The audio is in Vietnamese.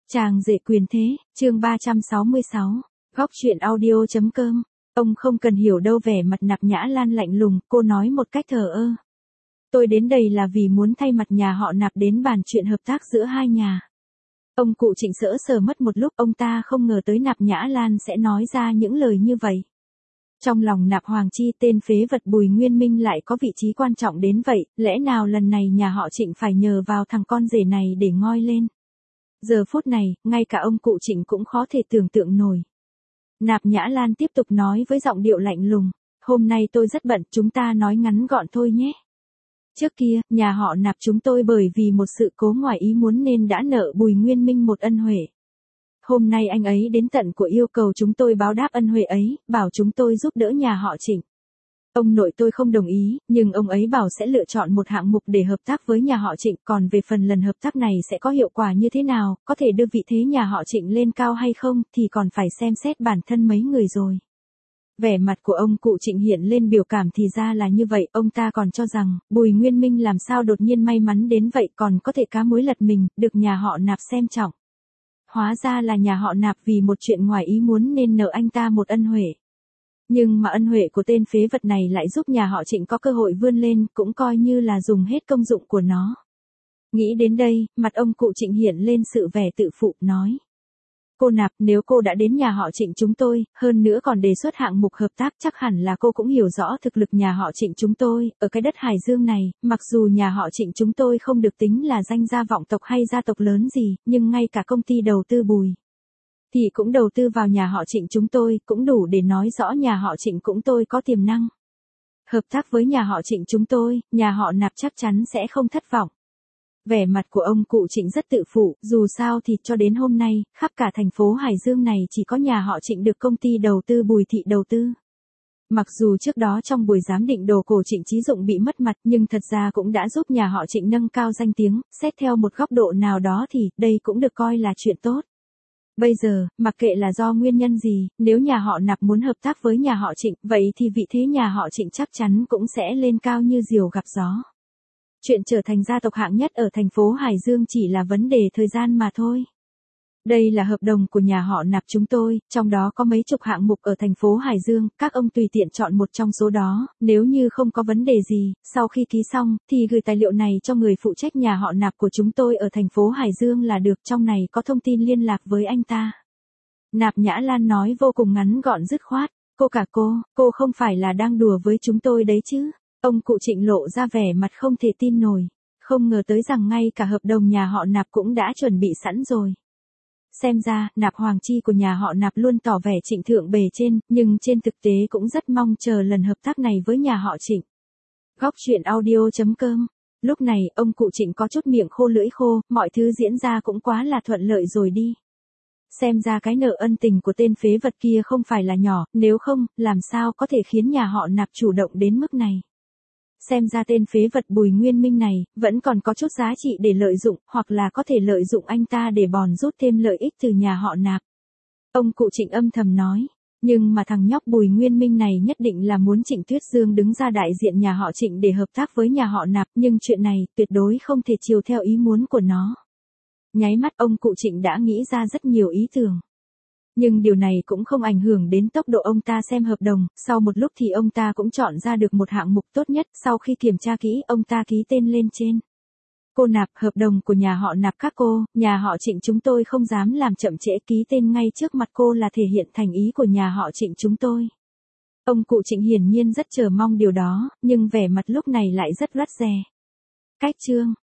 Chàng rể quyền thế, chương 366, góc truyện audio.com. Ông không cần hiểu đâu, vẻ mặt Nạp Nhã Lan lạnh lùng, cô nói một cách thờ ơ. Tôi đến đây là vì muốn thay mặt nhà họ Nạp đến bàn chuyện hợp tác giữa hai nhà. Ông cụ Trịnh sững sờ mất một lúc, ông ta không ngờ tới Nạp Nhã Lan sẽ nói ra những lời như vậy. Trong lòng Nạp Hoàng Chi, tên phế vật Bùi Nguyên Minh lại có vị trí quan trọng đến vậy, lẽ nào lần này nhà họ Trịnh phải nhờ vào thằng con rể này để ngoi lên. Giờ phút này, ngay cả ông cụ Trịnh cũng khó thể tưởng tượng nổi. Nạp Nhã Lan tiếp tục nói với giọng điệu lạnh lùng, hôm nay tôi rất bận, chúng ta nói ngắn gọn thôi nhé. Trước kia, nhà họ Nạp chúng tôi bởi vì một sự cố ngoài ý muốn nên đã nợ Bùi Nguyên Minh một ân huệ. Hôm nay anh ấy đến tận của yêu cầu chúng tôi báo đáp ân huệ ấy, bảo chúng tôi giúp đỡ nhà họ Trịnh. Ông nội tôi không đồng ý, nhưng ông ấy bảo sẽ lựa chọn một hạng mục để hợp tác với nhà họ Trịnh, còn về phần lần hợp tác này sẽ có hiệu quả như thế nào, có thể đưa vị thế nhà họ Trịnh lên cao hay không, thì còn phải xem xét bản thân mấy người rồi. Vẻ mặt của ông cụ Trịnh hiện lên biểu cảm, thì ra là như vậy, ông ta còn cho rằng, Bùi Nguyên Minh làm sao đột nhiên may mắn đến vậy, còn có thể cá muối lật mình, được nhà họ Nạp xem trọng. Hóa ra là nhà họ Nạp vì một chuyện ngoài ý muốn nên nợ anh ta một ân huệ. Nhưng mà ân huệ của tên phế vật này lại giúp nhà họ Trịnh có cơ hội vươn lên, cũng coi như là dùng hết công dụng của nó. Nghĩ đến đây, mặt ông cụ Trịnh hiện lên sự vẻ tự phụ, nói. Cô Nạp, nếu cô đã đến nhà họ Trịnh chúng tôi, hơn nữa còn đề xuất hạng mục hợp tác, chắc hẳn là cô cũng hiểu rõ thực lực nhà họ Trịnh chúng tôi, ở cái đất Hải Dương này, mặc dù nhà họ Trịnh chúng tôi không được tính là danh gia vọng tộc hay gia tộc lớn gì, nhưng ngay cả công ty đầu tư Bùi thì cũng đầu tư vào nhà họ Trịnh chúng tôi, cũng đủ để nói rõ nhà họ Trịnh cũng tôi có tiềm năng. Hợp tác với nhà họ Trịnh chúng tôi, nhà họ Nạp chắc chắn sẽ không thất vọng. Vẻ mặt của ông cụ Trịnh rất tự phụ, dù sao thì cho đến hôm nay, khắp cả thành phố Hải Dương này chỉ có nhà họ Trịnh được công ty đầu tư Bùi Thị đầu tư. Mặc dù trước đó trong buổi giám định đồ cổ Trịnh Chí Dụng bị mất mặt, nhưng thật ra cũng đã giúp nhà họ Trịnh nâng cao danh tiếng, xét theo một góc độ nào đó thì đây cũng được coi là chuyện tốt. Bây giờ, mặc kệ là do nguyên nhân gì, nếu nhà họ Nạp muốn hợp tác với nhà họ Trịnh, vậy thì vị thế nhà họ Trịnh chắc chắn cũng sẽ lên cao như diều gặp gió. Chuyện trở thành gia tộc hạng nhất ở thành phố Hải Dương chỉ là vấn đề thời gian mà thôi. Đây là hợp đồng của nhà họ Nạp chúng tôi, trong đó có mấy chục hạng mục ở thành phố Hải Dương, các ông tùy tiện chọn một trong số đó, nếu như không có vấn đề gì, sau khi ký xong, thì gửi tài liệu này cho người phụ trách nhà họ Nạp của chúng tôi ở thành phố Hải Dương là được, trong này có thông tin liên lạc với anh ta. Nạp Nhã Lan nói vô cùng ngắn gọn dứt khoát, cô không phải là đang đùa với chúng tôi đấy chứ? Ông cụ Trịnh lộ ra vẻ mặt không thể tin nổi, không ngờ tới rằng ngay cả hợp đồng nhà họ Nạp cũng đã chuẩn bị sẵn rồi. Xem ra, Nạp Hoàng Chi của nhà họ Nạp luôn tỏ vẻ trịnh thượng bề trên, nhưng trên thực tế cũng rất mong chờ lần hợp tác này với nhà họ Trịnh. Góc truyện audio.com. Lúc này, ông cụ Trịnh có chút miệng khô lưỡi khô, mọi thứ diễn ra cũng quá là thuận lợi rồi đi. Xem ra cái nợ ân tình của tên phế vật kia không phải là nhỏ, nếu không, làm sao có thể khiến nhà họ Nạp chủ động đến mức này. Xem ra tên phế vật Bùi Nguyên Minh này, vẫn còn có chút giá trị để lợi dụng, hoặc là có thể lợi dụng anh ta để bòn rút thêm lợi ích từ nhà họ Nạp. Ông cụ Trịnh âm thầm nói, nhưng mà thằng nhóc Bùi Nguyên Minh này nhất định là muốn Trịnh Tuyết Dương đứng ra đại diện nhà họ Trịnh để hợp tác với nhà họ Nạp, nhưng chuyện này tuyệt đối không thể chiều theo ý muốn của nó. Nháy mắt ông cụ Trịnh đã nghĩ ra rất nhiều ý tưởng. Nhưng điều này cũng không ảnh hưởng đến tốc độ ông ta xem hợp đồng, sau một lúc thì ông ta cũng chọn ra được một hạng mục tốt nhất, sau khi kiểm tra kỹ, ông ta ký tên lên trên. Cô Nạp, hợp đồng của nhà họ Nạp các cô, nhà họ Trịnh chúng tôi không dám làm chậm trễ, ký tên ngay trước mặt cô là thể hiện thành ý của nhà họ Trịnh chúng tôi. Ông cụ Trịnh hiển nhiên rất chờ mong điều đó, nhưng vẻ mặt lúc này lại rất rắt rè. Cách chương